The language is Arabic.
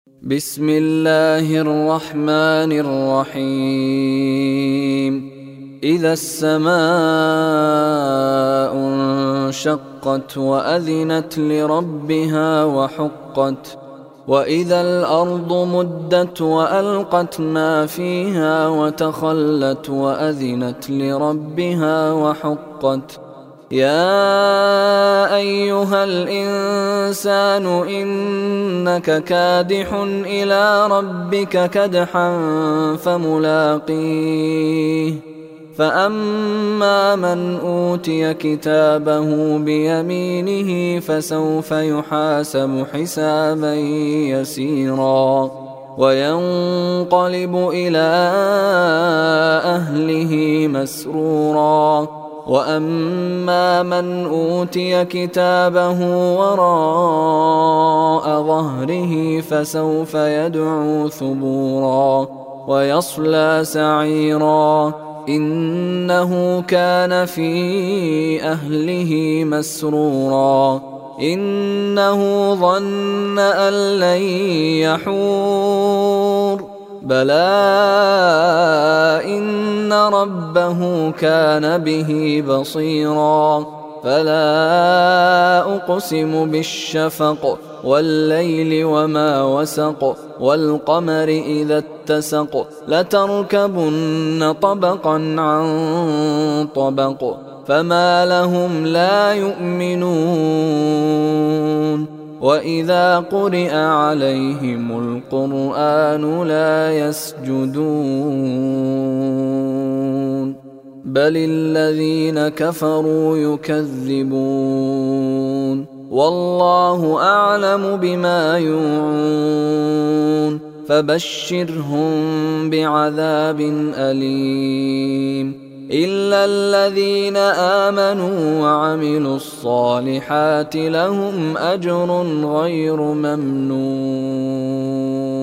بسم الله الرحمن الرحيم إذا السماء انشقت وأذنت لربها وحقت وإذا الأرض مدت وألقت ما فيها وتخلت وأذنت لربها وحقت يا أيها الإنسان إنك كادح إلى ربك كدحا فملاقيه فأما من أوتي كتابه بيمينه فسوف يحاسب حسابا يسيرا وينقلب إلى أهله مسرورا وأما من أوتي كتابه وراء ظهره فسوف يدعو ثبورا ويصلى سعيرا إنه كان في أهله مسرورا إنه ظن أن لن يحور بلى إن ربه كان به بصيرا فلا أقسم بالشفق والليل وما وسق والقمر إذا اتسق لتركبن طبقا عن طبق فما لهم لا يؤمنون وإذا قرئ عليهم القرآن لا يسجدون بل الذين كفروا يكذبون والله أعلم بما يوعون فبشرهم بعذاب أليم إلا الذين آمنوا وعملوا الصالحات لهم أجر غير ممنون.